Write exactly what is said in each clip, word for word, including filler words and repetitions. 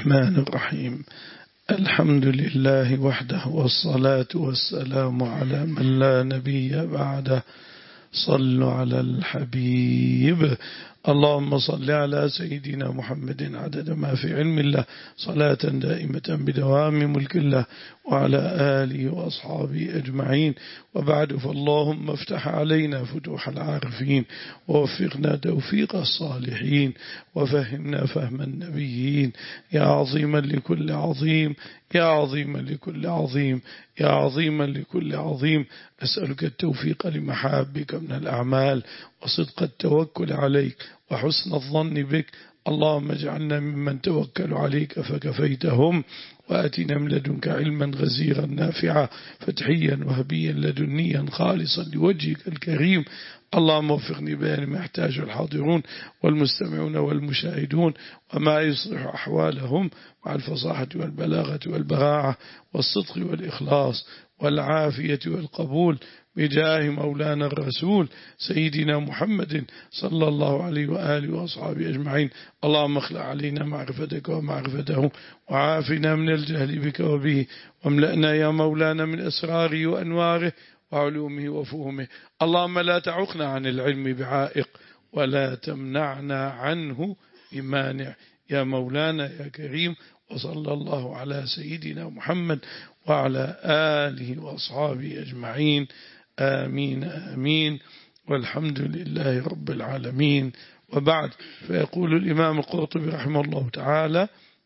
الرحمن الرحيم. الحمد لله وحده، والصلاة والسلام على من لا نبي بعده. صلوا على الحبيب. اللهم صل على سيدنا محمد عدد ما في علم الله، صلاة دائمة بدوام ملك الله، وعلى آله وأصحابه أجمعين. وبعد، فاللهم افتح علينا فتوح العارفين، ووفقنا توفيق الصالحين، وفهمنا فهم النبيين. يا عظيما لكل عظيم، يا عظيما لكل عظيم، يا عظيما لكل عظيم، أسألك التوفيق لمحابك من الأعمال، وصدق التوكل عليك، وحسن الظن بك. اللهم اجعلنا ممن توكلوا عليك فكفيتهم، وآتنا من لدنك علما غزيرا نافعا، فتحيا وهبيا لدنيا خالصا لوجهك الكريم. اللهم وفقني بين ما يحتاج الحاضرون والمستمعون والمشاهدون، وما يصلح أحوالهم مع الفصاحة والبلاغة والبراعة والصدق والإخلاص والعافية والقبول، بجاه مولانا الرسول سيدنا محمد صلى الله عليه وآله وأصحابه أجمعين. اللهم اخلع علينا معرفتك ومعرفته، وعافنا من الجهل بك وبه، واملأنا يا مولانا من أسراره وأنواره وعلومه وفهمه. اللهم لا تعقنا عن العلم بعائق، ولا تمنعنا عنه بمانع، يا مولانا يا كريم. وصلى الله على سيدنا محمد وعلى آله وأصحابه أجمعين. آمين آمين، والحمد لله رب العالمين. وبعد، فيقول الإمام القرطبي رحمه الله تعالى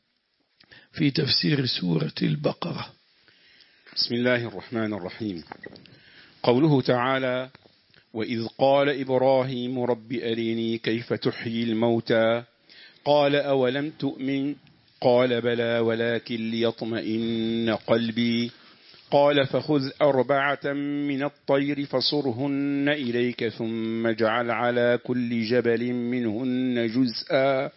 في تفسير سورة البقرة: بسم الله الرحمن الرحيم. قوله تعالى: وإذ قال إبراهيم رب أريني كيف تحيي الموتى قال أولم تؤمن قال بلى ولكن ليطمئن قلبي قال فخذ أربعة من الطير فصرهن إليك ثم اجعل على كل جبل منهن جزءا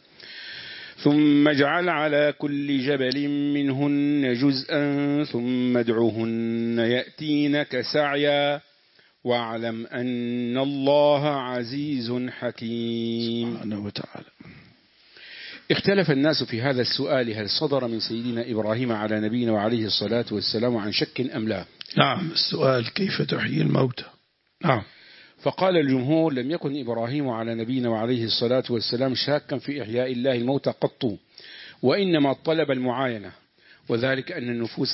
ثم اجعل على كل جبل منهن جزءا ثم ادعهن يأتينك سعيا واعلم أن الله عزيز حكيم. سبحانه وتعالى. اختلف الناس في هذا السؤال: هل صدر من سيدنا إبراهيم على نبينا وعليه الصلاة والسلام عن شك أم لا؟ نعم، السؤال كيف تحيي الموتى. نعم. فقال الجمهور: لم يكن إبراهيم على نبينا وعليه الصلاة والسلام شاكا في إحياء الله الموتى قط، وإنما طلب المعاينة، وذلك أن النفوس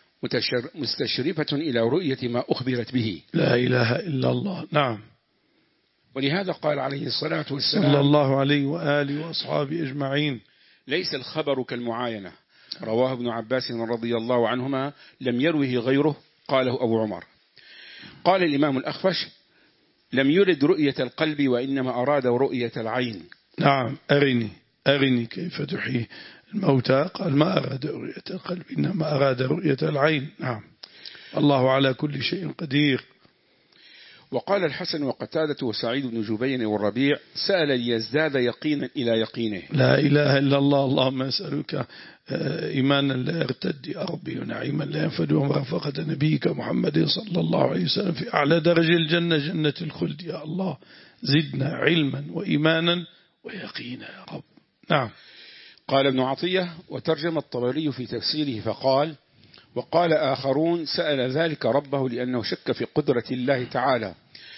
مستشرفة إلى رؤية ما أخبرت به. لا إله إلا الله. نعم. ولهذا قال عليه الصلاة والسلام صلى الله عليه وآله وأصحابه أجمعين: ليس الخبر كالمعاينة. رواه ابن عباس رضي الله عنهما، لم يروه غيره، قاله أبو عمر. قال الإمام الأخفش: لم يرد رؤية القلب، وإنما أراد رؤية العين. نعم. أرني أرني كيف تحيي الموتى، قال ما أراد رؤية القلب، إنما أراد رؤية العين. نعم. الله على كل شيء قدير. وقال الحسن وقتادة وسعيد بن جبير والربيع: سأل ليزداد يقينا إلى يقينه. لا إله إلا الله. اللهم أسألك إيمانا لا يرتد يا ربي، ونعيما لا ينفد، ومرافقة نبيك محمد صلى الله عليه وسلم في أعلى درجة الجنة، جنة الخلد. يا الله زدنا علما وإيمانا ويقينا يا رب. نعم. قال ابن عطية: وترجم الطبري في تفسيره فقال: وقال آخرون: سأل ذلك ربه لأنه شك في قدرة الله تعالى.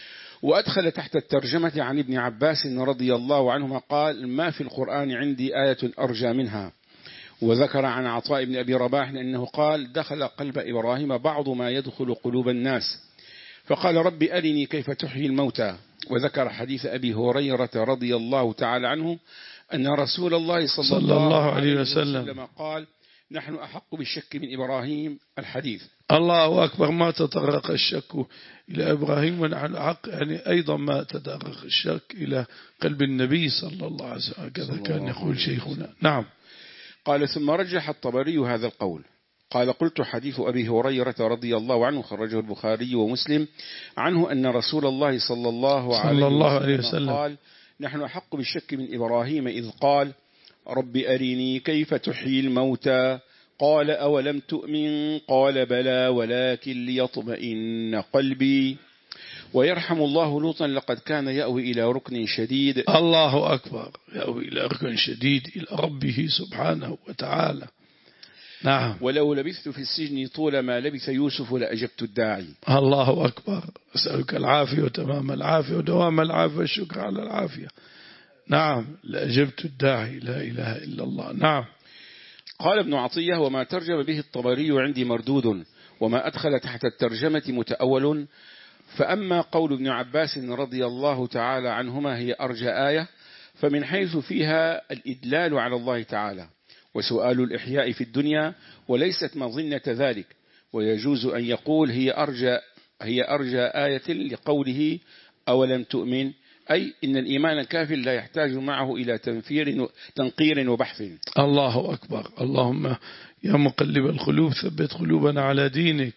وأدخل تحت الترجمة عن ابن عباس رضي الله عنهما قال: ما في القرآن عندي آية أرجى منها. وذكر عن عطاء بن أبي رباح أنه قال: دخل قلب إبراهيم بعض ما يدخل قلوب الناس، فقال: رب أرني كيف تحيي الموتى. وذكر حديث أبي هريرة رضي الله تعالى عنه أن رسول الله صلى, صلى الله, الله عليه وسلم, وسلم قال: نحن أحق بالشك من إبراهيم. الحديث. الله أكبر. ما تطرق الشك إلى إبراهيم، ونحن أحق، يعني أيضا ما تطرق الشك إلى قلب النبي صلى الله عليه وسلم، كذا كان يقول شيخنا. نعم. قال: ثم رجح الطبري هذا القول. قال: قلت: حديث أبي هريرة رضي الله عنه خرجه البخاري ومسلم عنه أن رسول الله صلى الله عليه, الله عليه وسلم قال: نحن أحق بالشك من إبراهيم إذ قال: رب أريني كيف تحيي الموتى قال أولم تؤمن قال بلى ولكن ليطمئن قلبي ويرحم الله لوطا لقد كان يأوي إلى ركن شديد. الله أكبر، يأوي إلى ركن شديد إلى ربه سبحانه وتعالى. نعم. ولو لبثت في السجن طول ما لبث يوسف لأجبت الداعي. الله أكبر، أسألك العافية وتمام العافية ودوام العافية والشكر على العافية. نعم، لأجبت الداعي، لا إله إلا الله. نعم. قال ابن عطية: وما ترجم به الطبري عندي مردود، وما أدخل تحت الترجمة متأول. فأما قول ابن عباس رضي الله تعالى عنهما هي أرجى آية، فمن حيث فيها الإدلال على الله تعالى وسؤال الإحياء في الدنيا، وليست مظنة ذلك، ويجوز أن يقول هي أرجى, هي أرجى آية لقوله أولم تؤمن، أي إن الإيمان كافٍ لا يحتاج معه إلى تنفير تنقير وبحث. الله أكبر. اللهم يا مقلب القلوب ثبت قلوبنا على دينك.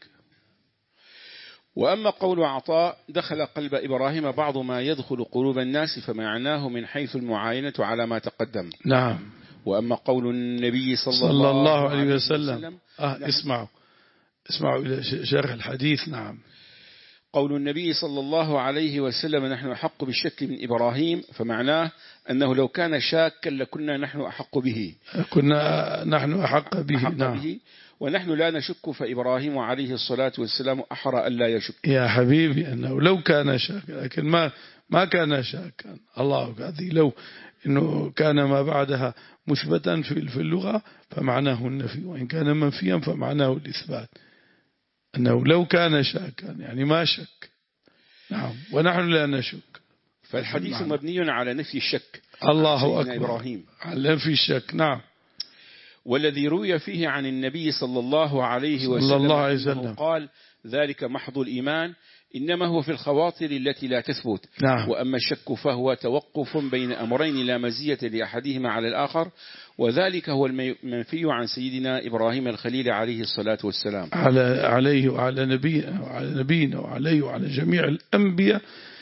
وأما قول عطاء دخل قلب إبراهيم بعض ما يدخل قلوب الناس، فمعناه من حيث المعاينة على ما تقدم. نعم. وأما قول النبي صلى, صلى الله, الله عليه عليه وسلم, وسلم آه اسمعوا اسمعوا إلى شرح الحديث. نعم. قول النبي صلى الله عليه وسلم نحن أحق بالشك من إبراهيم، فمعناه أنه لو كان شاكا لكنا نحن أحق به، كنا نحن أحق به. أحق نعم. به ونحن لا نشك، فإبراهيم عليه الصلاة والسلام أحرى ألا يشك. يا حبيبي أنه لو كان شاكا، لكن ما ما كان شاكا. الله، هذه لو إنه كان ما بعدها مثبتا في اللغة فمعناه النفي، وإن كان منفيا فمعناه الإثبات، أنه لو كان شاكا يعني ما شك. نعم. ونحن لا نشك. فالحديث مبني على نفي الشك. الله أكبر. إبراهيم على نفي الشك. نعم. والذي روي فيه عن النبي صلى الله عليه وسلم, صلى الله عليه وسلم قال ذلك محض الإيمان، إنما هو في الخواطر التي لا تثبت. نعم. وأما الشك فهو توقف بين أمرين لا مزية لأحدهما على الآخر، وذلك هو المنفي عن سيدنا إبراهيم الخليل عليه الصلاة والسلام. على عليه وعلى نبينا وعلى نبينا وعليه وعلى جميع الأنبياء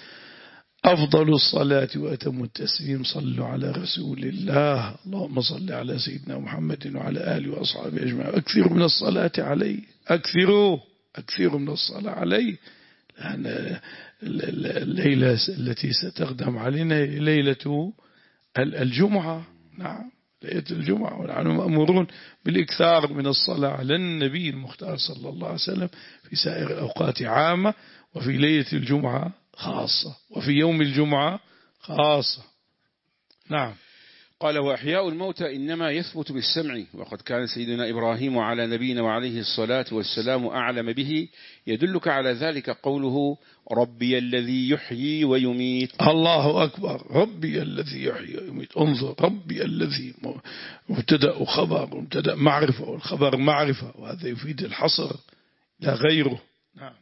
أفضل الصلاة وأتم التسليم. صلوا على رسول الله. اللهم صل على سيدنا محمد وعلى آله وأصحابه أجمعين. أكثروا من الصلاة عليه، أكثروا أكثروا من الصلاة عليه، لأن الليلة التي ستقدم علينا ليلة الجمعة. نعم، ليلة الجمعة، ونحن مأمورون بالإكثار من الصلاة على النبي المختار صلى الله عليه وسلم في سائر الأوقات عامة، وفي ليلة الجمعة خاصة، وفي يوم الجمعة خاصة. نعم. قال: وإحياء الموتى إنما يثبت بالسمع، وقد كان سيدنا إبراهيم على نبينا وعليه الصلاة والسلام أعلم به. يدلك على ذلك قوله: ربي الذي يحيي ويميت. الله أكبر. ربي الذي يحيي ويميت. انظر، ربي الذي مبتدأ وخبر، مبتدأ معرفة والخبر معرفة، وهذا يفيد الحصر لا غيره. نعم.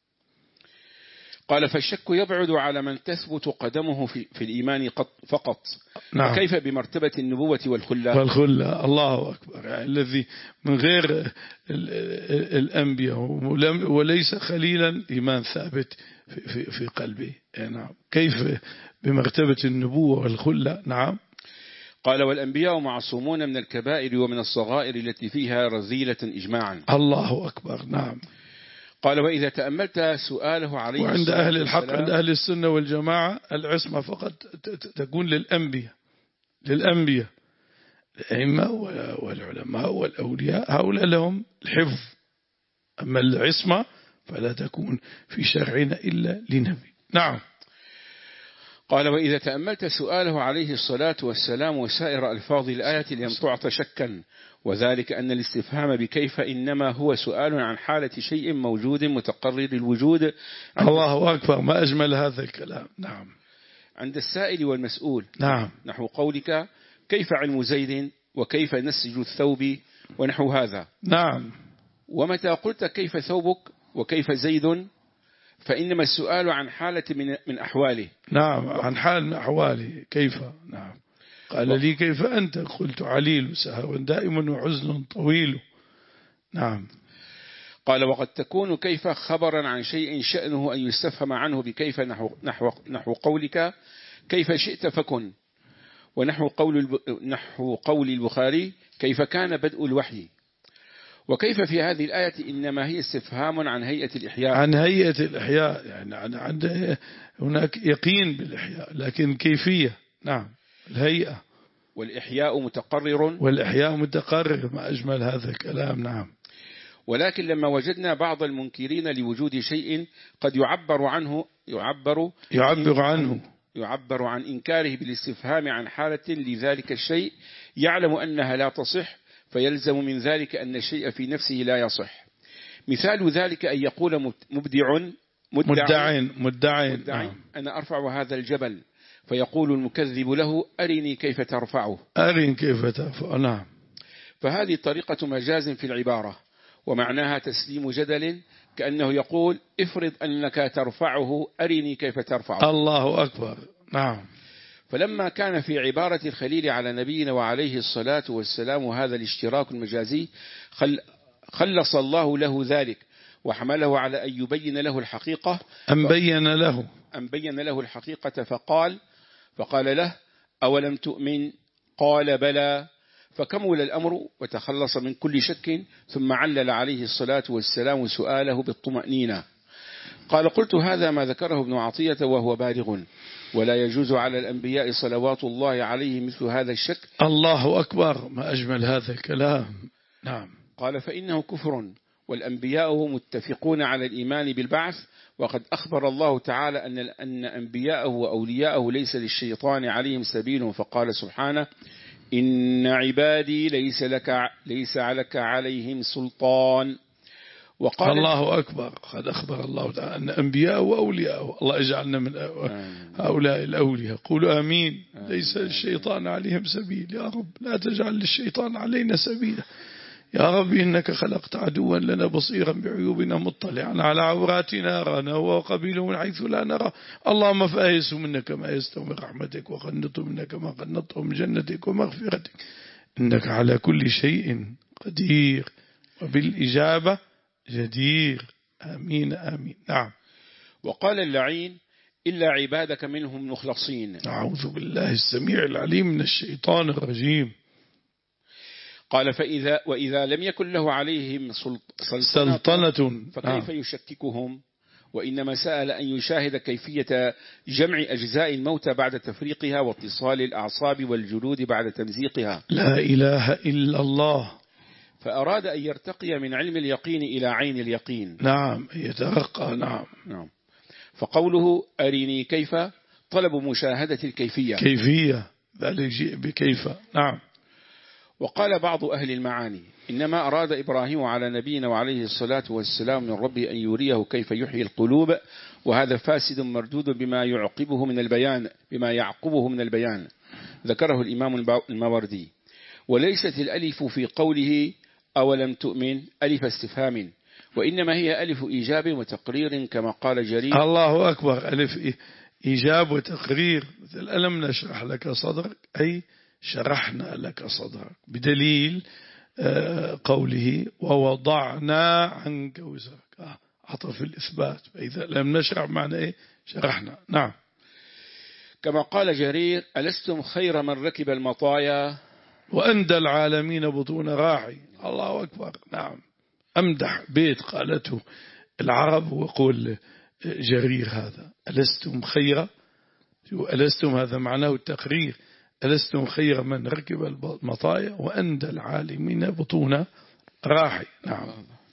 قال: فالشك يبعد على من تثبت قدمه في, في الإيمان فقط. نعم. وكيف بمرتبة النبوة والخلة؟ والخلة. الله أكبر. يعني الذي من غير الأنبياء وليس خليلا إيمان ثابت في, في, في قلبه. نعم. كيف بمرتبة النبوة والخلة؟ نعم. قال: والأنبياء معصومون من الكبائر ومن الصغائر التي فيها رذيلة إجماعا. الله أكبر. نعم. قال: وإذا تأملت سؤاله عليه وعند أهل الحق، عند أهل السنة والجماعة، العصمة فقط تكون للأنبياء للأنبياء الأئمة والعلماء والأولياء، هؤلاء لهم الحفظ. أما العصمة فلا تكون في شرعنا إلا لنبي. نعم. قال: وإذا تأملت سؤاله عليه الصلاة والسلام وسائر ألفاظ الآية لم تعط شكا، وذلك أن الاستفهام بكيف إنما هو سؤال عن حالة شيء موجود متقرر الوجود. الله أكبر، ما أجمل هذا الكلام. نعم. عند السائل والمسؤول. نعم. نحو قولك: كيف علم زيد، وكيف نسج الثوب، ونحو هذا. نعم. ومتى قلت كيف ثوبك وكيف زيد، فإنما السؤال عن حالة من من أحواله. نعم، عن حال من أحواله. كيف؟ نعم. قال لي: كيف أنت؟ قلت: عليل سهو دائم وعزل طويل. نعم. قال: وقد تكون كيف خبرا عن شيء شأنه أن يستفهم عنه بكيف، نحو, نحو, نحو قولك: كيف شئت فكن، ونحو قول, نحو قول البخاري: كيف كان بدء الوحي. وكيف في هذه الآية إنما هي استفهام عن هيئة الإحياء؟ عن هيئة الإحياء، يعني عن عند هناك يقين بالإحياء، لكن كيفية. نعم، الهيئة. والإحياء متقرر. والإحياء متقرر، ما أجمل هذا الكلام. نعم. ولكن لما وجدنا بعض المنكرين لوجود شيء قد يعبر عنه يعبر يعبر عنه يعبر عن إنكاره بالاستفهام عن حالة لذلك الشيء يعلم أنها لا تصح، فيلزم من ذلك أن الشيء في نفسه لا يصح. مثال ذلك أن يقول مبدع مدع مدع مدع أنا أرفع هذا الجبل، فيقول المكذب له أرني كيف ترفعه. أرني كيف ترفعه. نعم. فهذه طريقة مجاز في العبارة، ومعناها تسليم جدل، كأنه يقول افرض أنك ترفعه أرني كيف ترفعه. الله أكبر. نعم. فلما كان في عبارة الخليل على نبينا وعليه الصلاة والسلام هذا الاشتراك المجازي، خل خلص الله له ذلك وحمله على أن يبين له الحقيقة. أن بين له أن بين له الحقيقة فقال فقال له أولم تؤمن؟ قال بلى، فكمل الأمر وتخلص من كل شك، ثم علل عليه الصلاة والسلام سؤاله بالطمأنينة. قال قلت هذا ما ذكره ابن عطية وهو بالغ، ولا يجوز على الأنبياء صلوات الله عليه مثل هذا الشك. الله أكبر، ما أجمل هذا الكلام. نعم. قال فإنه كفر، والأنبياء متفقون على الإيمان بالبعث، وقد أخبر الله تعالى أن أن أنبياءه وأولياءه ليس للشيطان عليهم سبيل، فقال سبحانه إن عبادي ليس لك ليس عليك عليهم سلطان. وقال الله أكبر، قد أخبر الله تعالى أن أنبياء وأولياء، الله يجعلنا من هؤلاء الأولياء. قولوا آمين. ليس للشيطان عليهم سبيل. يا رب لا تجعل للشيطان علينا سبيلا. يا رب إنك خلقت عدوا لنا بصيرا بعيوبنا مطلعا على عوراتنا رانا وقبيله من حيث لا نرى. اللهم فأيسوا منك ما يستوى من رحمتك، وقنطوا منك ما قنطوا من جنتك ومغفرتك، إنك على كل شيء قدير وبالإجابة جدير. آمين آمين. نعم. وقال اللعين إلا عبادك منهم مخلصين. أعوذ بالله السميع العليم من الشيطان الرجيم. قال فإذا وإذا لم يكن له عليهم سلطنة, سلطنة فكيف نعم. يشككهم؟ وإنما سأل أن يشاهد كيفية جمع أجزاء الموتى بعد تفريقها، واتصال الأعصاب والجلود بعد تمزيقها. لا إله إلا الله. فأراد أن يرتقي من علم اليقين إلى عين اليقين. نعم، يترقى. نعم. نعم. فقوله أريني كيف طلب مشاهدة الكيفية. كيفية ذلك جيء بكيف. نعم. وقال بعض أهل المعاني إنما أراد إبراهيم على نبينا وعليه الصلاة والسلام من ربه أن يريه كيف يحيي القلوب، وهذا فاسد مردود بما يعقبه من البيان بما يعقبه من البيان ذكره الإمام الماوردي. وليست الألف في قوله أولم تؤمن ألف استفهام، وإنما هي ألف إيجاب وتقرير كما قال جرير. الله أكبر. ألف إيجاب وتقرير، مثل ألم نشرح لك صدرك، أي شرحنا لك صدرك، بدليل قوله ووضعنا عنك وزرك، عطف الإثبات. فإذا لم نشرح معنى إيه؟ شرحنا. نعم. كما قال جرير ألستم خير من ركب المطايا وأندى العالمين بطون راعي. الله أكبر. نعم. أمدح بيت قالته العرب، وقول جرير هذا ألستم خير، ألستم هذا معناه التقرير، ألستم خير من ركب المطايا وأندى العالمين بطون راحي. نعم.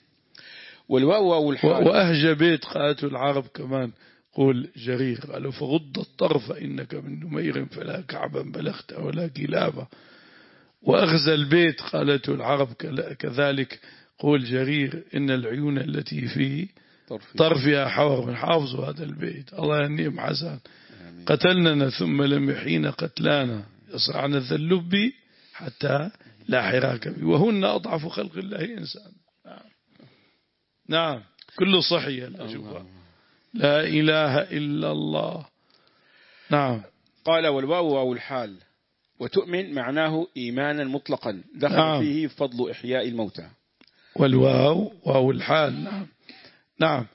والواو والحال. وأهج بيت قالته العرب كمان، قول جرير قالوا فغض الطرف إنك من نمير فلا كعبا بلغت ولا كلابا. وأغزى البيت قالته العرب كذلك، قول جرير إن العيون التي في طرفها حور من حافظ هذا البيت. الله ينيم حسن. قتلنا ثم لم يحين قتلانا، يصرعنا الذلب حتى لا حراك بي، وهن أضعف خلق الله إنسان. نعم. نعم. كل صحية الأجوبة. لا إله إلا الله. نعم. قال والواو واو الحال، وتؤمن معناه إيمانا مطلقا دخل نعم. فيه فضل إحياء الموتى. والواو واو الحال. نعم. نعم.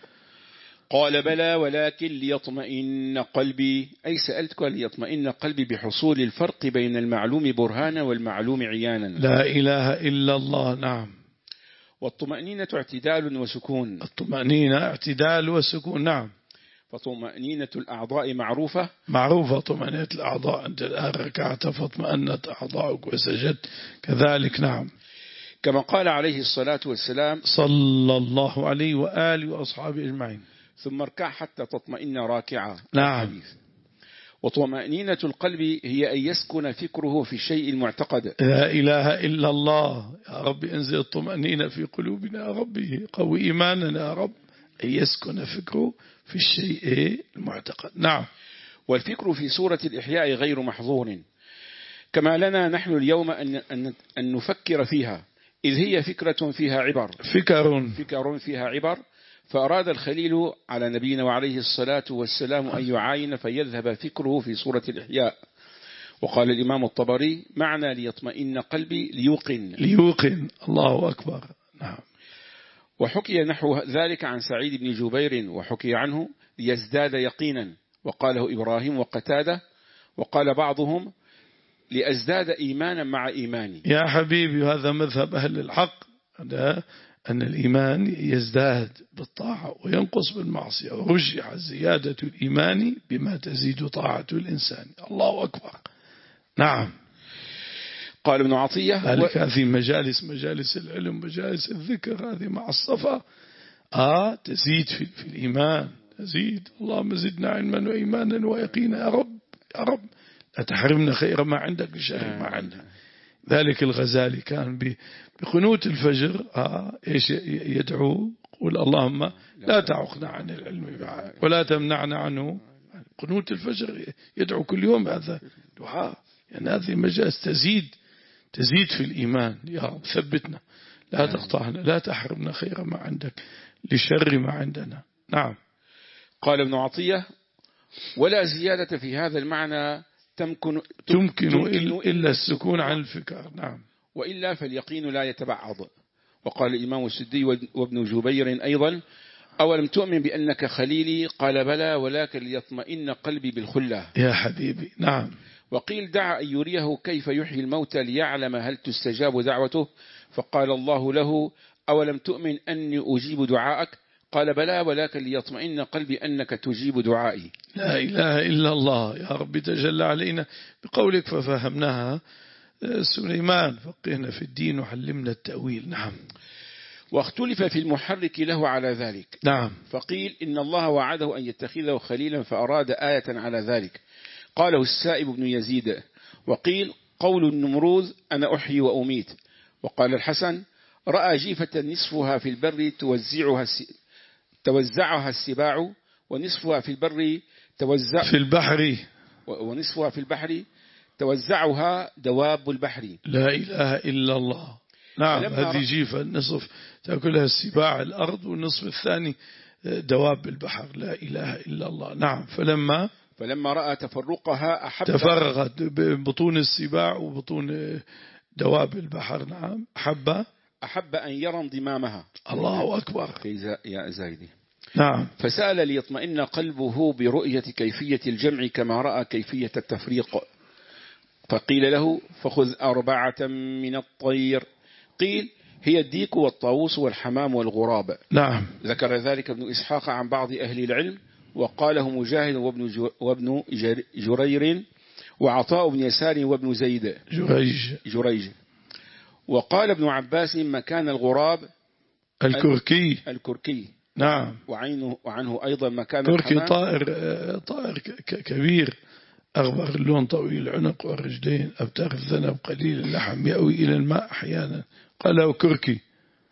قال بلى ولكن ليطمئن قلبي، أي سألتك ليطمئن قلبي بحصول الفرق بين المعلوم برهانا والمعلوم عيانا. لا إله إلا الله. نعم. والطمأنينة اعتدال وسكون. الطمأنينة اعتدال وسكون. نعم. فطمأنينة الأعضاء معروفة معروفة طمأنينة الأعضاء، أنت الآن ركعت فاطمأنت أعضاؤك وسجدت كذلك. نعم. كما قال عليه الصلاة والسلام صلى الله عليه وآله وأصحابه أجمعين: ثم اركع حتى تطمئن راكعا. نعم. الحديث. وطمأنينة القلب هي أن يسكن فكره في الشيء المعتقد. لا إله إلا الله. يا رب انزل الطمأنينة في قلوبنا يا ربي، قوي إيماننا يا رب، أن يسكن فكره في الشيء المعتقد. نعم. والفكر في سورة الإحياء غير محظور، كما لنا نحن اليوم أن, أن, أن نفكر فيها، إذ هي فكرة فيها عبر فكر فكر فيها عبر. فأراد الخليل على نبينا وعليه الصلاة والسلام أن يعاين فيذهب فكره في سورة الإحياء. وقال الإمام الطبري: معنى ليطمئن قلبي ليوقن. ليوقن. الله أكبر. نعم. وحكي نحو ذلك عن سعيد بن جبير، وحكي عنه ليزداد يقينا، وقاله إبراهيم وقتادة، وقال بعضهم لأزداد إيمانا مع إيماني. يا حبيبي، هذا مذهب أهل الحق، أن الإيمان يزداد بالطاعة وينقص بالمعصية، ورجح زيادة الإيمان بما تزيد طاعة الإنسان. الله أكبر. نعم. قال ابن عطية: ذلك هذه مجالس مجالس العلم، مجالس الذكر، هذه مع الصفا آه تزيد في, في الإيمان، تزيد. اللهم زدنا علما وإيمانا ويقينا يا رب، يا رب لا تحرمنا خير ما عندك بشر ما عندك. ذلك الغزالي كان بقنوت الفجر آه إيش يدعو؟ قول اللهم لا تعقنا عن العلم بعد ولا تمنعنا عنه. قنوت الفجر يدعو كل يوم هذا دعاء. يعني هذه المجالس تزيد تزيد في الإيمان. يا رب ثبتنا، لا تقطعنا، لا تحرمنا خير ما عندك لشر ما عندنا. نعم. قال ابن عطية: ولا زيادة في هذا المعنى تمكن, تمكن, تمكن إلا السكون عن الفكر. نعم. وإلا فاليقين لا يتبعض. وقال الإمام السدي وابن جبير أيضا: أولم تؤمن بأنك خليلي؟ قال بلى، ولكن ليطمئن قلبي بالخلة. يا حبيبي. نعم. وقيل: دعا أن يريه كيف يحيي الموتى ليعلم هل تستجاب دعوته، فقال الله له: أولم تؤمن أني أجيب دعاءك؟ قال بلى، ولكن ليطمئن قلبي أنك تجيب دعائي. لا إله إلا الله. يا رب تجلى علينا بقولك ففهمناها سليمان، فقهنا في الدين وحلمنا التأويل. نعم. واختلف في المحرك له على ذلك. نعم. فقيل إن الله وعده أن يتخذه خليلا فأراد آية على ذلك، قاله السائب بن يزيد. وقيل قول النمروذ: أنا أحيي وأميت. وقال الحسن: رأى جيفة نصفها في البر توزعها توزعها السباع، ونصفها في البر توزع في البحر ونصفها في البحر توزعها دواب البحر. لا إله إلا الله. نعم. هذه جيفة النصف تأكلها السباع الأرض، والنصف الثاني دواب البحر. لا إله إلا الله. نعم. فلما فلما رأى تفرقها أحب تفرغت بطون السباع وبطون دواب البحر. نعم. أحب أحب أن يرى انضمامها. الله أكبر. في يا زايدي. نعم. فسأل ليطمئن قلبه برؤية كيفية الجمع كما رأى كيفية التفريق. فقيل له: فخذ أربعة من الطير. قيل: هي الديك والطاووس والحمام والغراب. نعم. ذكر ذلك ابن إسحاق عن بعض أهل العلم، وقاله مجاهد وابن, وابن جرير وعطاء بن يسار وابن زيد جريج. جريج. وقال ابن عباس: مكان الغراب الكركي. الكركي. نعم. وعنه, وعنه أيضا مكان كركي الحمام طائر طائر كبير أغبر اللون، طويل العنق والرجلين، أبتر الذنب، قليل اللحم، يأوي إلى الماء أحيانا، قاله كركي.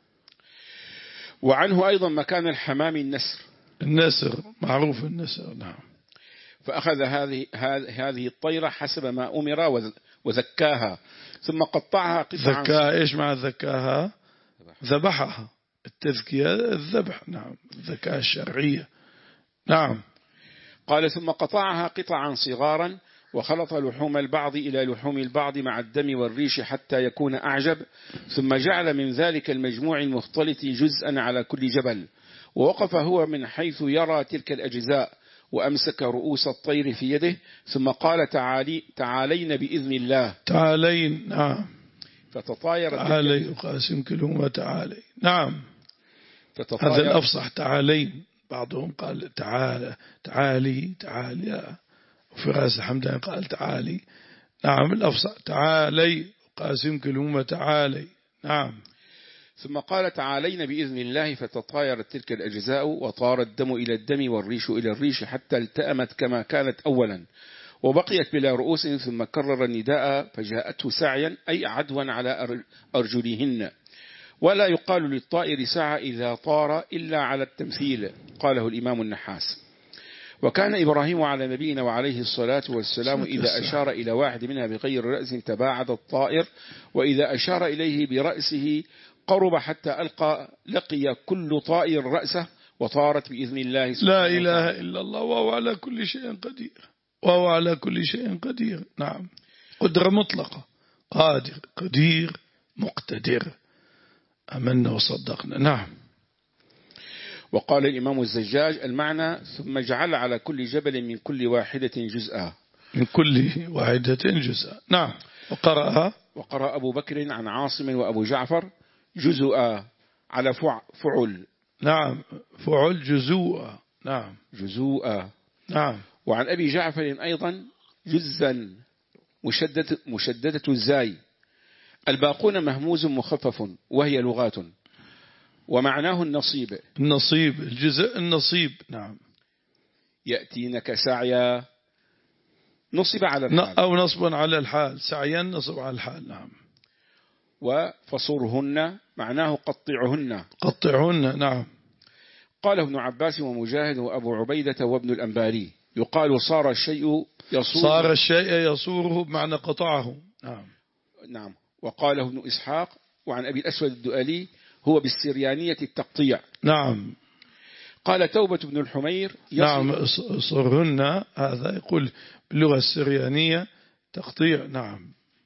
وعنه أيضا مكان الحمام النسر. النسر معروف النسر. نعم. فأخذ هذه هذه الطيرة حسب ما أمر وذكاها، ثم قطعها قطعا. ذكاها إيش معنى ذكاها؟ ذبحها. التذكية الذبح. نعم. الذكاء الشرعية. نعم. قال: ثم قطعها قطعا صغارا، وخلط لحوم البعض إلى لحوم البعض مع الدم والريش حتى يكون أعجب، ثم جعل من ذلك المجموع المختلط جزءا على كل جبل، ووقف هو من حيث يرى تلك الأجزاء، وأمسك رؤوس الطير في يده، ثم قال: تعالي تعالين بإذن الله. تعالين. نعم. فتطاير تعالي يقاسم كلهما تعالي. نعم. فتطاير. هذا الأفصح تعالين، بعضهم قال تعالى تعالي تعالي، وفي راس حمدان قال تعالي. نعم الأفصح تعالي، قاسم كلمة تعالي. نعم. ثم قال تعالين بإذن الله فتطايرت تلك الأجزاء وطار الدم إلى الدم والريش إلى الريش حتى التأمت كما كانت أولا وبقيت بلا رؤوس. ثم كرر النداء فجاءته سعيا أي عدوا على أرجلهن. ولا يقال للطائر سعى إذا طار إلا على التمثيل، قاله الإمام النحاس. وكان إبراهيم على نبينا وعليه الصلاة والسلام إذا أشار إلى واحد منها بغير رأس تباعد الطائر، وإذا أشار إليه برأسه قرب حتى ألقى لقي كل طائر رأسه وطارت بإذن الله سبحانه. لا إله إلا الله، وهو على كل شيء قدير، وهو على كل شيء قدير. نعم. قدرة مطلقة، قادر قدير مقتدر. أمنا وصدقنا. نعم. وقال الإمام الزجاج المعنى ثم جعل على كل جبل من كل واحدة جزءا، من كل واحدة جزءا. نعم. وقرأها وقرأ أبو بكر عن عاصم وأبو جعفر جزءا على فعل. نعم. فعل جزوء. نعم. جزوءا. نعم. وعن أبي جعفر أيضا جزا مشددة, مشددة الزاي. الباقون مهموز مخفف وهي لغات، ومعناه النصيب. النصيب الجزء النصيب. نعم. يأتينك سعيا نصب على الحال أو نصب على الحال، سعيا نصب على الحال. نعم. وفصرهن معناه قطعهن. قطعهن. نعم. قال ابن عباس ومجاهد وأبو عبيدة وابن الأنباري يقال صار الشيء يصور، صار الشيء يصوره بمعنى قطعه. نعم. نعم. وقاله ابن إسحاق وعن أبي الأسود الدؤلي هو بالسريانية التقطيع. نعم. قال توبة بن الحمير نعم. صرهن هذا يقول باللغة السريانية تقطيع. نعم.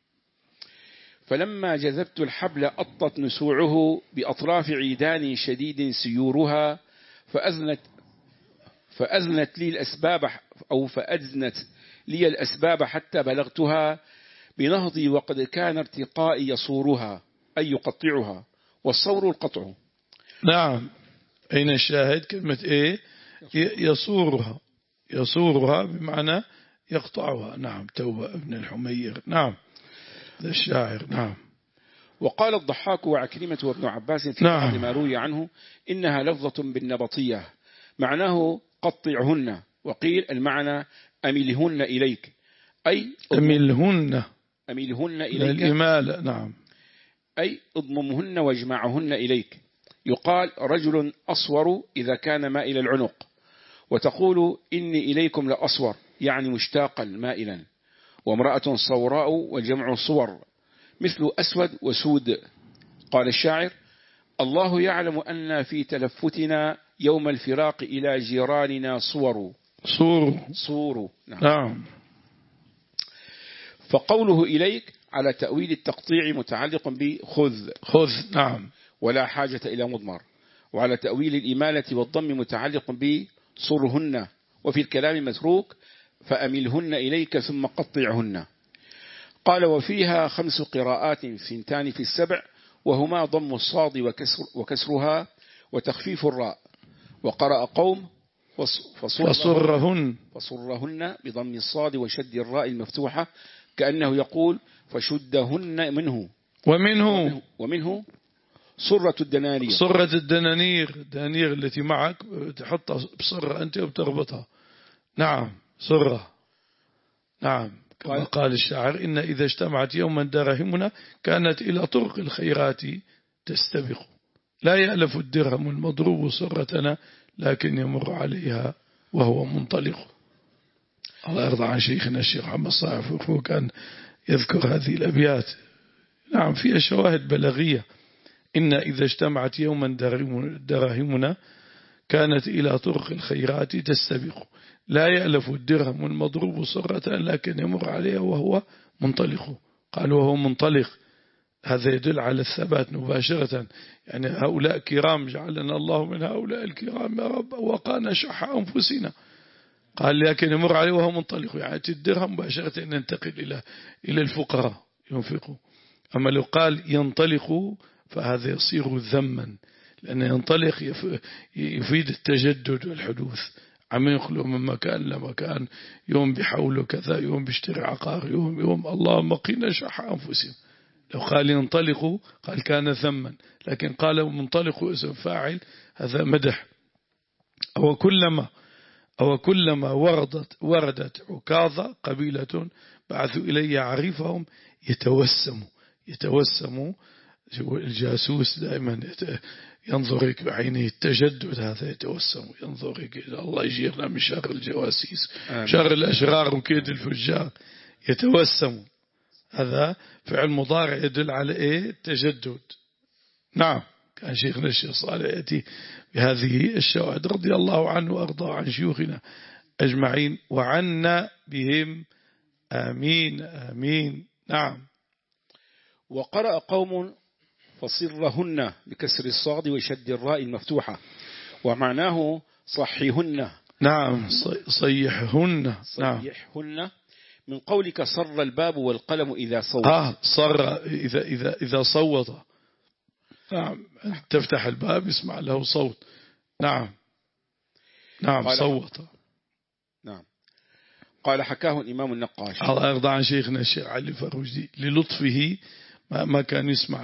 فلما جذبت الحبل أطت نسوعه بأطراف عيدان شديد سيورها فأذنت فأذنت لي الأسباب أو فأذنت لي الأسباب حتى بلغتها بنهضي وقد كان ارتقائي يصورها أي يقطعها، والصور القطع. نعم. أين الشاهد؟ كلمة إيه؟ يصورها. يصورها بمعنى يقطعها. نعم. توبة ابن الحمير. نعم. ذا الشاعر. نعم. وقال الضحاك وعكرمة وابن عباس في نعم. بعض ما روي عنه إنها لفظة بالنبطية معناه قطعهن، وقيل المعنى أملهن إليك أي أملهن أملهن إليك الإمالة. نعم. أي اضممهن واجمعهن إليك. يقال رجل أصور إذا كان مائل العنق، وتقول إني إليكم لأصور يعني مشتاقا مائلا. وامرأة صوراء وجمع صور مثل أسود وسود. قال الشاعر الله يعلم أن في تلفتنا يوم الفراق إلى جيراننا صور صور صور. نعم. نعم. فقوله إليك على تأويل التقطيع متعلق بخذ خذ. نعم. ولا حاجة إلى مضمر، وعلى تأويل الإمالة والضم متعلق بصرهن، وفي الكلام متروك فأملهن إليك ثم قطعهن. قال وفيها خمس قراءات ثنتان في السبع وهما ضم الصاد وكسر وكسرها وتخفيف الراء. وقرأ قوم فصرهن فصرهن بضم الصاد وشد الراء المفتوحة كأنه يقول فشدهن منه ومنه ومنه صرة الدنانير. صرة الدنانير الدنانير التي معك تحطها بصرة أنت وبتربطها. نعم. صرة. نعم. كما قال الشاعر إن إذا اجتمعت يوما دراهمنا كانت إلى طرق الخيرات تستبق، لا يألف الدرهم المضروب صرتنا لكن يمر عليها وهو منطلق. الله يرضى عن شيخنا الشيخ محمد صالح هو كان يذكر هذه الأبيات. نعم. فيها شواهد بلاغية. إن إذا اجتمعت يوما دراهمنا كانت إلى طرق الخيرات تستبق، لا يألف الدرهم المضروب صرة لكن يمر عليها وهو منطلق. قال وهو منطلق، هذا يدل على الثبات مباشرة. يعني هؤلاء كرام جعلنا الله من هؤلاء الكرام يا رب وقانا شح أنفسنا. قال لكن يمر عليه وهو منطلق، يعني الدرهم مباشرة أن ينتقل إلى إلى الفقراء ينفقوا. أما لو قال ينطلق فهذا يصير ذما، لأنه ينطلق يفيد التجدد والحدوث، عم ينقلوا من مكان لمكان، يوم بيحولوا كذا، يوم بيشتري عقار، يوم يوم اللهم قنا شح أنفسهم. لو قال ينطلقوا قال كان ذما، لكن قال منطلقوا اسم فاعل، هذا مدح. أو كلما أو كلما وردت وردت عكاظة قبيلة بعثوا إلي عريفهم يتوسموا يتوسموا الجاسوس دائما ينظر بعينه التجدد، هذا يتوسم ينظر إلى الله يجيرنا من شر الجواسيس، شر الأشرار وكيد الفجار. يتوسم هذا فعل مضارع يدل على إيه؟ التجدد. نعم، كان شيخنا الشيخ صالح يأتي بهذه الشواهد رضي الله عنه وأرضاه عن شيوخنا أجمعين وعنا بهم آمين آمين. نعم. وقرأ قوم فصرهن بكسر الصاد وشد الراء المفتوحة، ومعناه صحيهن. نعم، صيحهن. صيحهن من قولك صر الباب والقلم إذا صوت. آه صر إذا إذا إذا صوت. نعم، تفتح الباب يسمع له صوت. نعم نعم صوت. نعم. قال حكاه الإمام النقاش الله يرضى عن شيخنا الشيخ علي فروجدي للطفه ما كان يسمع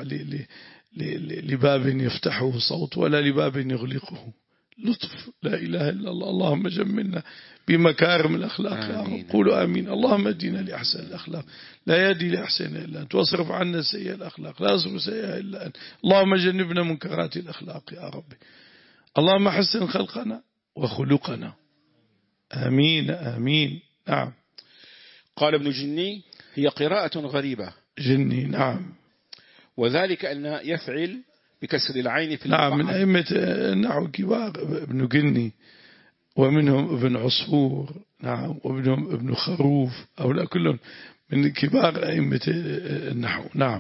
لباب يفتحه صوت ولا لباب يغلقه. لطف، لا إله إلا الله. اللهم جملنا بمكارم الأخلاق. قولوا آمين. اللهم ادينا لأحسن الأخلاق، لا يدي لأحسن إلا أنت، واصرف عنا سيئة الأخلاق، لا يصرف سيئة إلا أنت. اللهم جنبنا منكرات الأخلاق يا رب. اللهم حسن خلقنا وخلقنا. آمين آمين. نعم. قال ابن جني هي قراءة غريبة. جني نعم. وذلك أن يفعل بكسر العين في نعم، من أئمة النحو كبار ابن جني، ومنهم ابن عصفور. نعم، ومنهم ابن خروف، أولا كلهم من كبار أئمة النحو. نعم.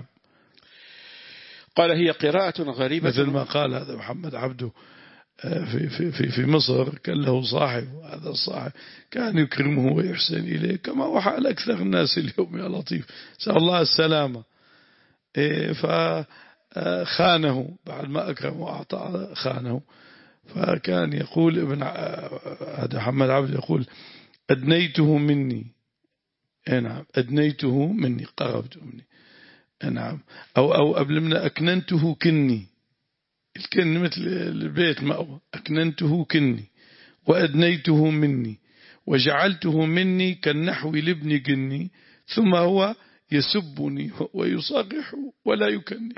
قال هي قراءة غريبة، مثل ما قال هذا محمد عبده في في في في مصر، كان له صاحب، هذا الصاحب كان يكرمه ويحسن إليه كما هو حال أكثر الناس اليوم يا لطيف، نسأل الله السلامة. فخانه بعد ما أكرمه وأعطاه خانه، فكان يقول ابن هذا محمد عبده يقول أدنيته مني. نعم، أدنيته مني، قربته مني. نعم. أو أو قبل من أكننته كني، الكن مثل البيت مأوى، أكننته كني وأدنيته مني وجعلته مني كالنحو لابن جني، ثم هو يسبني ويصرح ولا يكني.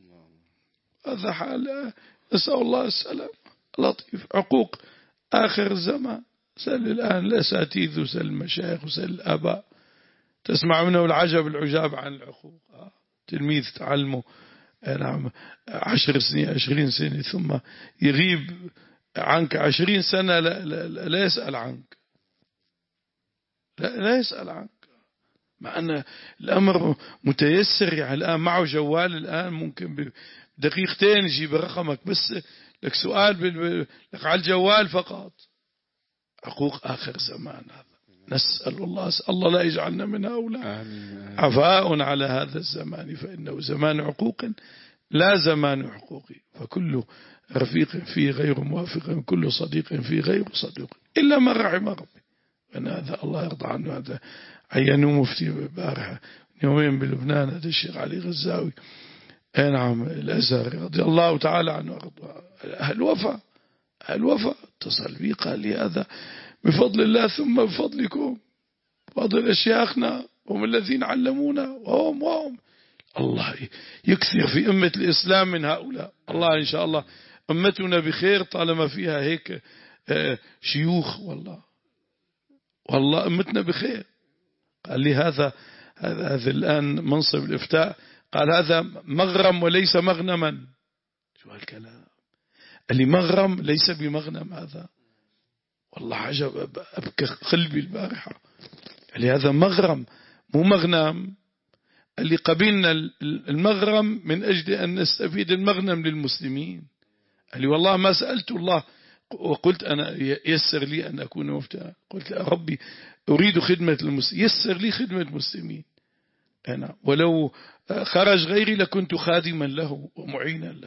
هذا حال، نسأل الله السلام. لطيف، عقوق آخر الزمان. سأل الآن الأساتذة وسأل المشايخ وسأل الآباء، تسمع منه العجب العجاب عن العقوق. تلميذ تعلمه نعم عشر سنين عشرين سنة، ثم يغيب عنك عشرين سنة لا, لا, لا يسأل عنك، لا, لا يسأل عنك، مع أن الأمر متيسر. يعني الآن معه جوال، الآن ممكن بدقيقتين يجيب رقمك، بس لك سؤال لك على الجوال فقط. عقوق آخر زمان هذا، نسأل الله الله لا يجعلنا من هؤلاء. عفاء على هذا الزمان، فإنه زمان عقوق لا زمان حقوق، فكل رفيق فيه غير موافق، كل صديق فيه غير صديق، إلا من رحم ربي. أن هذا الله يرضى عنه. هذا عينوا مفتي بارحة يومين بلبنان، هذا الشيخ علي غزاوي نعم الأزهري رضي الله تعالى عنه. أهل وفا أهل وفا اتصل بي قال لي هذا بفضل الله ثم بفضلكم، فضل أشياخنا هم الذين علمونا، وهم وهم الله يكثر في أمة الإسلام من هؤلاء. الله إن شاء الله أمتنا بخير طالما فيها هيك شيوخ، والله والله أمتنا بخير. قال لي هذا هذا, هذا الآن منصب الإفتاء، قال هذا مغرم وليس مغنما. شو هالكلام؟ قال لي مغرم ليس بمغنم هذا. والله عجب، أبكى قلبي البارحة. قال لي هذا مغرم مو مغنم. قال لي قبلنا المغرم من أجل أن نستفيد المغنم للمسلمين. قال لي والله ما سألت الله وقلت أنا يسر لي أن أكون مفتى، قلت يا ربي أريد خدمة المسلمين، يسر لي خدمة المسلمين أنا، ولو خرج غيري لكنت خادما له ومعينا له.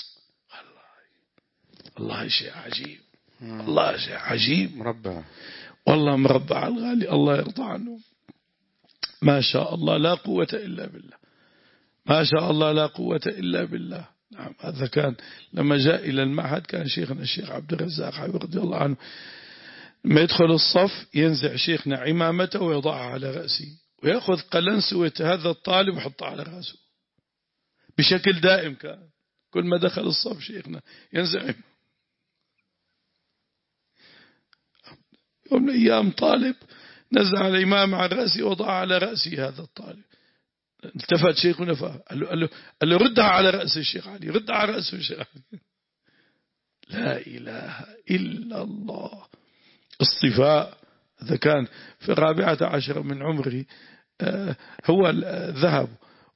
الله الله شيء عجيب، الله شيء عجيب، مربع والله مربع الغالي، الله يرضى عنه. ما شاء الله لا قوة إلا بالله، ما شاء الله لا قوة إلا بالله. نعم، هذا كان لما جاء إلى المعهد كان شيخنا الشيخ عبد الرزاق حبيب رضي الله عنه ما يدخل الصف ينزع شيخنا عمامته ويضعها على رأسه ويأخذ قلنسوة هذا الطالب ويحطها على رأسه بشكل دائم. كان كل ما دخل الصف شيخنا ينزع. يوم من الأيام طالب نزع الإمام على رأسه وضعها على رأسه هذا الطالب. التفت شيخنا قال له, قال له, قال له ردها على رأس الشيخ علي، ردها على رأس الشيخ علي. لا إله إلا الله. اصطفاء. هذا كان في الرابعة عشر من عمري هو ذهب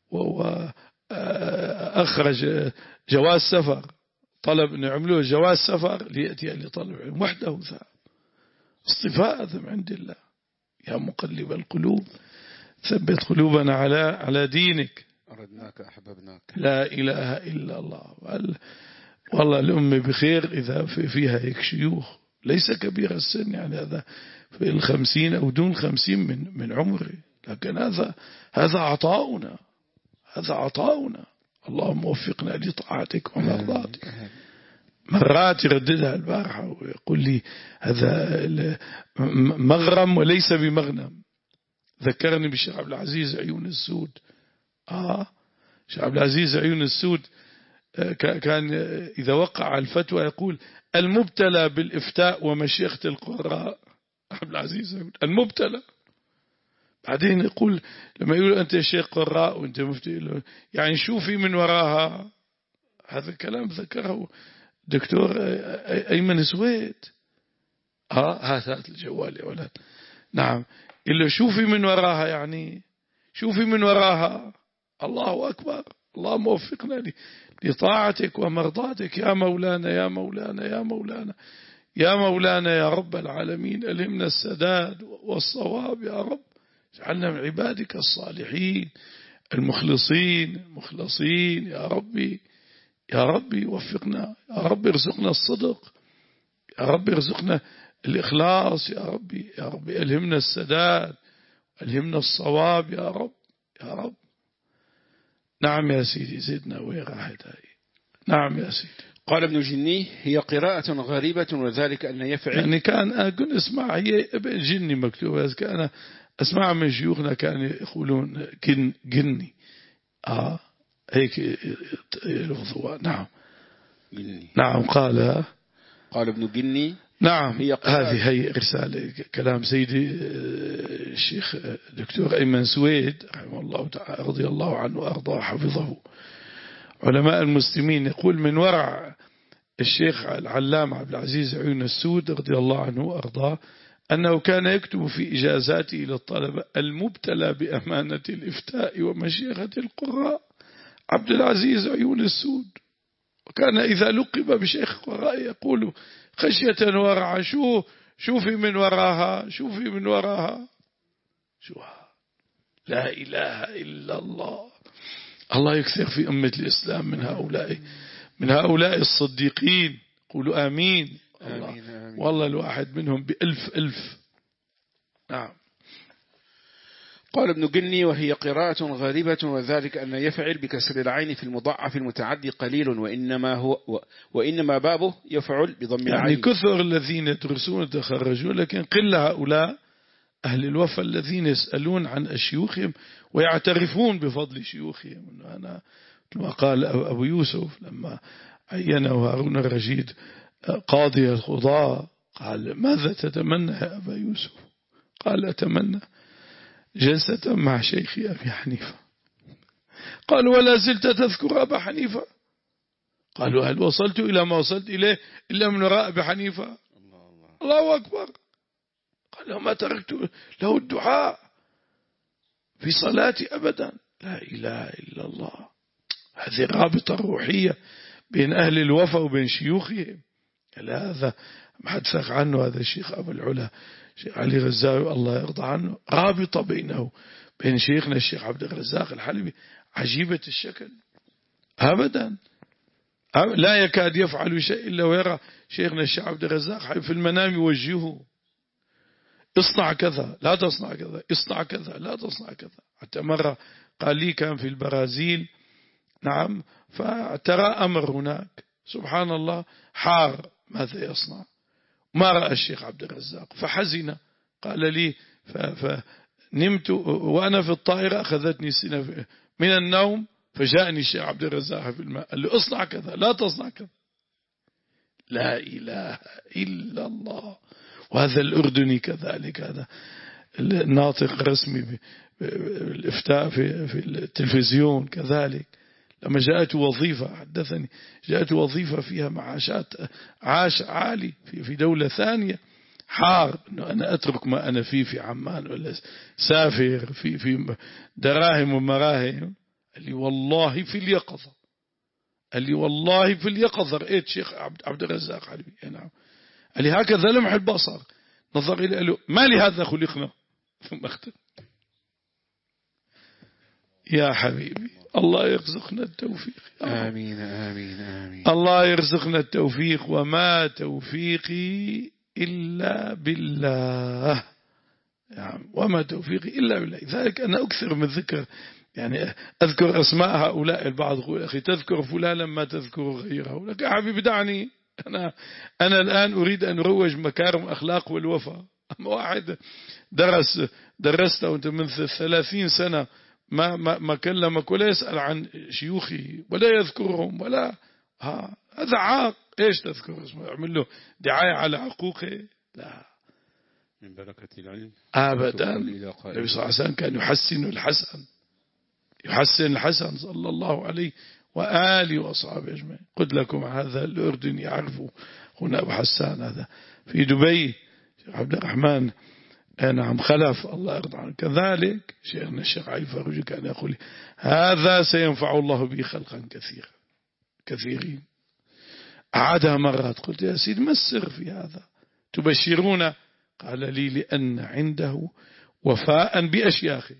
وأخرج جواز سفر، طلب أن يعملوه جواز سفر ليأتي لطلب علم وحده ذهب. اصطفاء هذا من عند الله. يا مقلب القلوب ثبت قلوبنا على على دينك. أردناك أحببناك. لا إله إلا الله. والله الأمة بخير إذا في فيها هيك شيوخ، ليس كبير السن، يعني هذا في الخمسين أو دون خمسين من من عمري، لكن هذا هذا عطاؤنا، هذا عطاؤنا. اللهم وفقنا لطاعتك ومرضاتك. مرات يرددها البارحة ويقول لي هذا مغرم وليس بمغنم. ذكرني بالشيخ عبد العزيز عيون السود. آه الشيخ عبد العزيز عيون السود كان إذا وقع الفتوى يقول المبتلى بالإفتاء ومشيخة القراء. عبد العزيز المبتلى. بعدين يقول لما يقول أنت شيخ قراء وأنت مفتي، يعني شوفي من وراها. هذا الكلام ذكره دكتور أيمن سويد. آه هات الجوال يا ولد. نعم، إلا شوفي من وراها، يعني شوفي من وراها. الله أكبر. الله موفقنا لي لطاعتك ومرضاتك يا مولانا يا مولانا يا مولانا يا مولانا يا رب العالمين. ألهمنا السداد والصواب يا رب. اجعلنا من عبادك الصالحين المخلصين المخلصين يا ربي يا ربي. وفقنا يا ربي، ارزقنا الصدق يا ربي، ارزقنا الإخلاص يا ربي يا ربي. ألهمنا السداد، ألهمنا الصواب يا رب يا رب. نعم يا سيدي، زدنا وين راحت هاي. نعم يا سيدي. قال ابن جني هي قراءة غريبة وذلك أن يفعل، يعني كان أقول اسمع هي ابن جني مكتوبة، كان أسمع من شيوخنا كانوا يقولون جن جني. آه هيك لفظوا. نعم جني. نعم قال قال ابن جني نعم. هذه هي رسالة كلام سيدي الشيخ دكتور أيمن سويد رحمه الله تعالى رضي الله عنه وأرضاه حفظه. علماء المسلمين يقول من ورع الشيخ العلامة عبد العزيز عيون السود رضي الله عنه وأرضاه أنه كان يكتب في إجازاته للطلبة المبتلى بأمانة الإفتاء ومشيخة القراء عبد العزيز عيون السود. وكان إذا لقب بشيخ قراء يقول خشية ورعا شو شوفي من وراها شوفي من وراها شوها. لا إله إلا الله. الله يكثر في أمة الإسلام من هؤلاء من هؤلاء الصديقين. قولوا آمين. آمين آمين. والله الواحد منهم بألف ألف. نعم. قال ابن جني وهي قراءة غريبة وذلك أن يفعل بكسر العين في المضاعف المتعدي قليل وإنما هو وإنما بابه يفعل بضم العين. يعني كثر الذين يدرسون يتخرجون، لكن قل هؤلاء أهل الوفا الذين يسألون عن أشيوخهم ويعترفون بفضل شيوخهم. أنا كما قال أبو يوسف لما عينه هارون الرشيد قاضي القضاء قال ماذا تتمنى يا أبا يوسف؟ قال أتمنى جلسة مع شيخي أبي حنيفة. قال ولا زلت تذكر أبا حنيفة؟ قالوا هل وصلت إلى ما وصلت إليه إلا من وراء أبي حنيفة؟ الله, الله. الله أكبر. قال ما تركت له الدعاء في صلاتي أبدا. لا إله إلا الله. هذه رابطة روحية بين أهل الوفا وبين شيوخهم. هذا ما حد ثق عنه هذا الشيخ أبو العلا شيخ علي غزاوي الله يرضى عنه. رابطة بينه بين شيخنا الشيخ عبد الرزاق الحلبي عجيبة الشكل أبدا، لا يكاد يفعل شيء إلا ويرى شيخنا الشيخ عبد الرزاق في المنام يوجهه اصنع كذا لا تصنع كذا، اصنع كذا لا تصنع كذا. حتى مرة قال لي كان في البرازيل نعم، فترى أمر هناك سبحان الله حار ماذا يصنع، ما رأى الشيخ عبد الرزاق فحزن، قال لي فنمت وأنا في الطائرة أخذتني سنة من النوم، فجاءني الشيخ عبد الرزاق في الماء قال لي اصنع كذا لا تصنع كذا. لا إله إلا الله. وهذا الأردني كذلك، هذا الناطق الرسمي بالإفتاء في في التلفزيون كذلك، لما جاءت وظيفة حدثني جاءت وظيفة فيها معاشات عاش عالي في في دولة ثانية، حار إنه أنا أترك ما أنا فيه في عمان ولا سافر في في دراهم ومراهم. قال لي والله في اليقظة، قال لي والله في اليقظة رأيت شيخ عبد الرزاق علي. نعم. قال لي هكذا لمح البصر، نظر إلي قال له ما لهذا خلقنا ثم اختم. يا حبيبي الله يرزقنا التوفيق. آمين آمين آمين. الله يرزقنا التوفيق، وما توفيقي إلا بالله، يعني وما توفيقي إلا بالله. لذلك أنا أكثر من ذكر، يعني أذكر أسماء هؤلاء. البعض يقول أخي تذكر فلانا ما تذكر غيره، لك يا حبيبي دعني، أنا أنا الآن أريد أن أروج مكارم أخلاق والوفاء. أما واحد درس درسته وأنت من ثلاثين سنة ما ما ما كلمك ولا يسأل عن شيوخي ولا يذكرهم ولا ها، هذا عاق. إيش تذكر اسمه؟ يعمل له دعاية على عقوقه؟ لا، من بركة العلم أبدا. النبي صلى الله عليه وسلم كان يحسن الحسن، يحسن الحسن صلى الله عليه وآله وأصحابه أجمعين. قلت لكم هذا الأردن يعرفه هنا أبو حسان، هذا في دبي عبد الرحمن نعم خلف الله يرضى عنه. كذلك شيخنا الشيخ علي فاروجي كان يقول هذا سينفع الله به خلقا كثيرا كثيرين. أعادها مرات، قلت يا سيد ما السر في هذا تبشرون؟ قال لي لأن عنده وفاء بأشياخه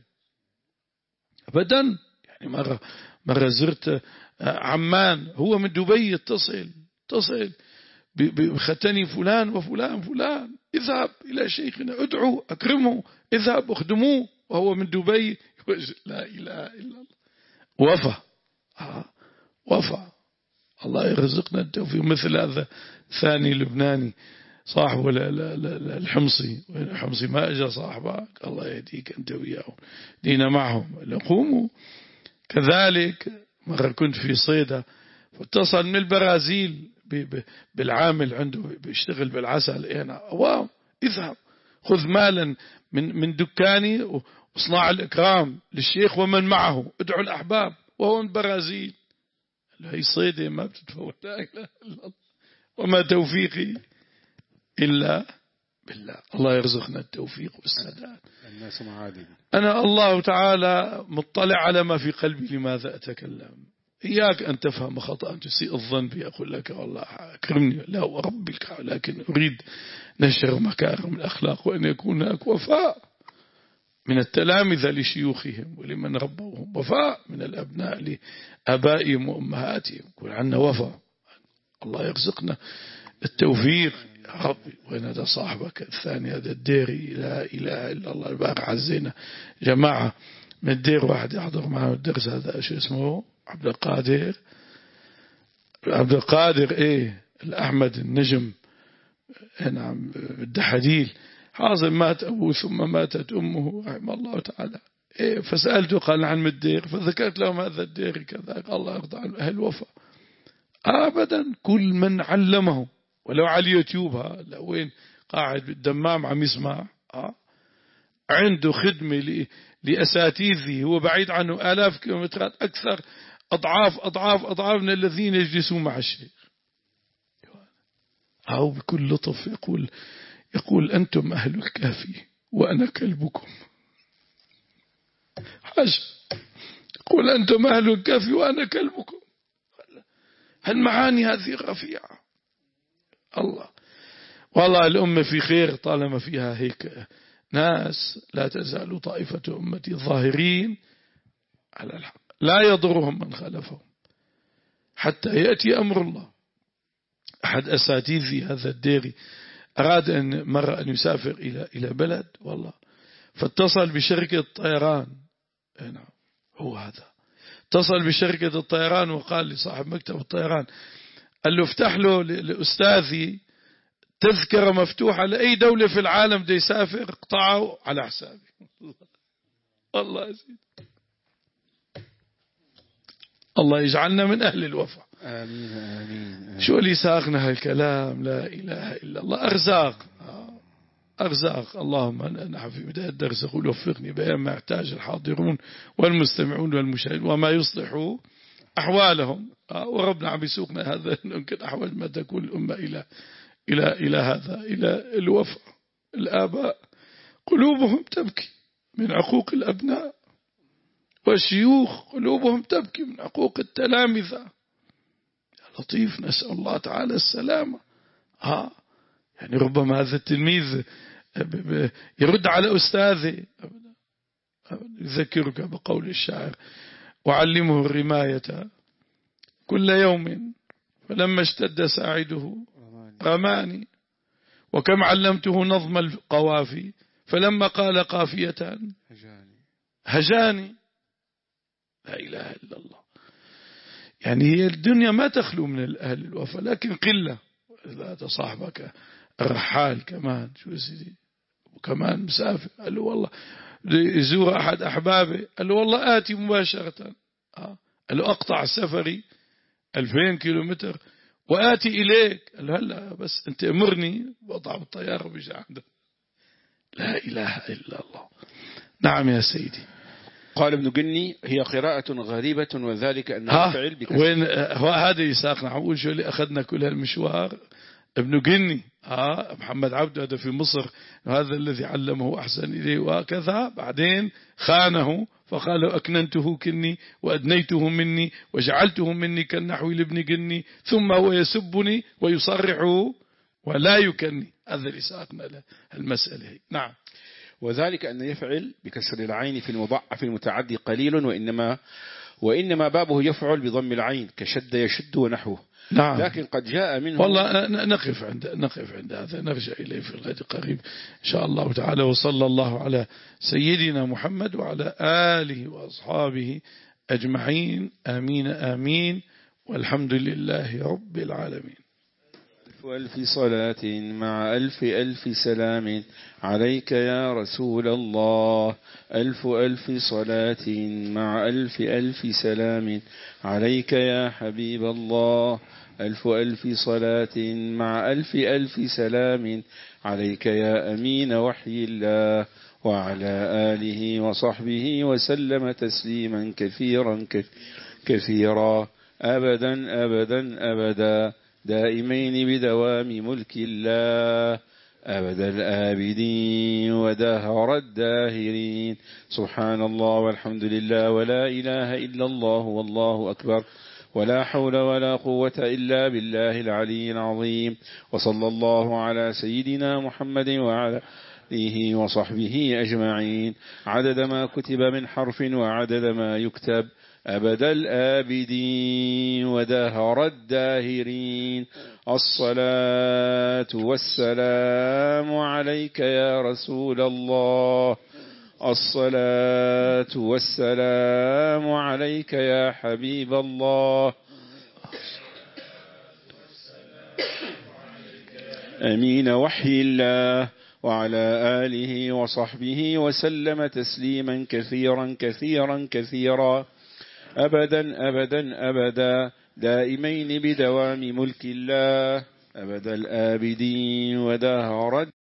أبدا. يعني مرة مرة زرت عمان، هو من دبي يتصل تصل بختني فلان وفلان فلان، اذهب إلى شيخنا ادعو أكرمه، اذهب اخدموه، وهو من دبي. لا إله إلا الله. وفى آه وفى. الله يرزقنا التوفيق. مثل هذا ثاني لبناني صاحبه الحمصي، الحمصي ما أجا صاحبك الله يهديك أنت وياه دينا معهم لقوموا. كذلك مرة كنت في صيدا فاتصل من البرازيل بالعامل عنده بيشتغل بالعسل، أنا واو اذهب خذ مالا من من دكاني واصنع الإكرام للشيخ ومن معه، ادعو الأحباب، وهو من البرازيل. هي صيدة ما بتتفوت. لا إله إلا الله. وما توفيقي إلا بالله. الله يرزقنا التوفيق والسداد. الناس معادن. أنا الله تعالى مطلع على ما في قلبي لماذا أتكلم. إياك أن تفهم خطأ، أن تسيء الظن بي، أقول لك والله أكرمني لا ورب الكعبة، لكن أريد نشر مكارم الأخلاق وأن يكون هناك وفاء من التلامذة لشيوخهم ولمن ربوهم، وفاء من الأبناء لآبائهم وأمهاتهم، يكون عندنا وفاء. الله يرزقنا التوفيق يا ربي. وين هذا صاحبك الثاني هذا الديري؟ لا إله إلا الله. البارح عزينا جماعة من الدير واحد يحضر معنا الدرس، هذا شو اسمه عبد القادر عبد القادر ايه الأحمد النجم نعم الدحديل، حاضر مات أبوه ثم ماتت أمه رحمه الله تعالى. إيه فسألته قال عن الدير، فذكرت لهم هذا الدير كذا، الله يرضى عن أهل الوفا. أبدا كل من علمه ولو على اليوتيوب، ها لو وين قاعد بالدمام عم يسمع، آه عنده خدمة لأساتذه، هو بعيد عنه آلاف كيلومترات، أكثر أضعاف أضعاف أضعاف من الذين يجلسون مع الشيخ. أو بكل لطف يقول يقول أنتم أهل الكافي وأنا كلبكم. حاجة يقول أنتم أهل الكافي وأنا كلبكم. هالمعاني هذه رفيعة. الله والله الأمة في خير طالما فيها هيك ناس. لا تزال طائفة أمتي ظاهرين على الحق لا يضرهم من خالفهم حتى يأتي أمر الله. أحد أساتذتي هذا الديري أراد أن مرة أن يسافر إلى إلى بلد والله، فاتصل بشركة طيران. نعم هو هذا، اتصل بشركة الطيران وقال لصاحب مكتب الطيران، قال له افتح له لأستاذي تذكرة مفتوحة لأي دولة في العالم دي يسافر اقطعه على حسابي. الله يزيد، الله يجعلنا من أهل الوفاء. آمين آمين. شو اللي ساقنا هالكلام؟ لا إله إلا الله. أرزاق أرزاق. اللهم نحن في بداية الدرس يقول وفقني بأن ما يحتاج الحاضرون والمستمعون والمشاهدون وما يصلح أحوالهم. وربنا عم يسوقنا هذا يمكن أحوال ما تكون الأمة إلى إلى إلى هذا، إلى الوفاء. الآباء قلوبهم تبكي من عقوق الأبناء، والشيوخ قلوبهم تبكي من عقوق التلامذة. يا لطيف، نسأل الله تعالى السلامة. ها يعني ربما هذا التلميذ يرد على أستاذه، يذكرك بقول الشاعر وعلمه الرماية كل يوم فلما اشتد ساعده رماني، وكم علمته نظم القوافي فلما قال قافية هجاني. لا إله إلا الله. يعني هي الدنيا ما تخلو من الأهل الوفاء، لكن قلة. لا تصاحبك الرحال كمان شو سيدي، وكمان مسافر. قال له والله يزور أحد أحبابه، قال له والله آتي مباشرة. آه. قال له أقطع سفري ألفين كيلومتر وآتي إليك. قال له هلا بس أنت أمرني بقطع بالطيارة وبيجي عندك. لا إله إلا الله. نعم يا سيدي. قال ابن جني هي قراءة غريبة وذلك أنه فعل بكسر. وين هذا يساقنا؟ عقول شو اللي أخذنا كل هالمشوار. ابن جني آه محمد عبد هذا في مصر، هذا الذي علمه أحسن إليه وكذا، بعدين خانه فقال أكننته كني وأدنيته مني وجعلته مني كالنحو لابن جني، ثم هو يسبني ويصرح ولا يكني. هذا اللي ساقنا له المسألة. نعم. وذلك أن يفعل بكسر العين في المضاعف المتعدي قليل، وإنما وإنما بابه يفعل بضم العين كشد يشد ونحوه. نعم. لكن قد جاء منه. والله نقف عند نقف عند هذا، نرجع إليه في الغد قريب إن شاء الله تعالى. وصلى الله على سيدنا محمد وعلى آله وأصحابه أجمعين. آمين آمين، والحمد لله رب العالمين. ألف صلاة مع ألف ألف سلام عليك يا رسول الله. ألف ألف صلاة مع ألف ألف سلام عليك يا حبيب الله. ألف ألف صلاة مع ألف ألف سلام عليك يا أمين وحي الله، وعلى آله وصحبه وسلم تسليما كثيرا كثيرا أبدا أبدا أبدا دائمين بدوام ملك الله أبد الآبدين ودهر الداهرين. سبحان الله والحمد لله ولا إله إلا الله والله أكبر، ولا حول ولا قوة إلا بالله العلي العظيم. وصلى الله على سيدنا محمد وعلى آله وصحبه أجمعين، عدد ما كتب من حرف وعدد ما يكتب، أبد الآبدين ودهر الداهرين. الصلاة والسلام عليك يا رسول الله. الصلاة والسلام عليك يا حبيب الله. أمين وحي الله، وعلى آله وصحبه وسلم تسليما كثيرا كثيرا كثيرا أبدا أبدا أبدا دائمين بدوام ملك الله أبد الآبدين ودهر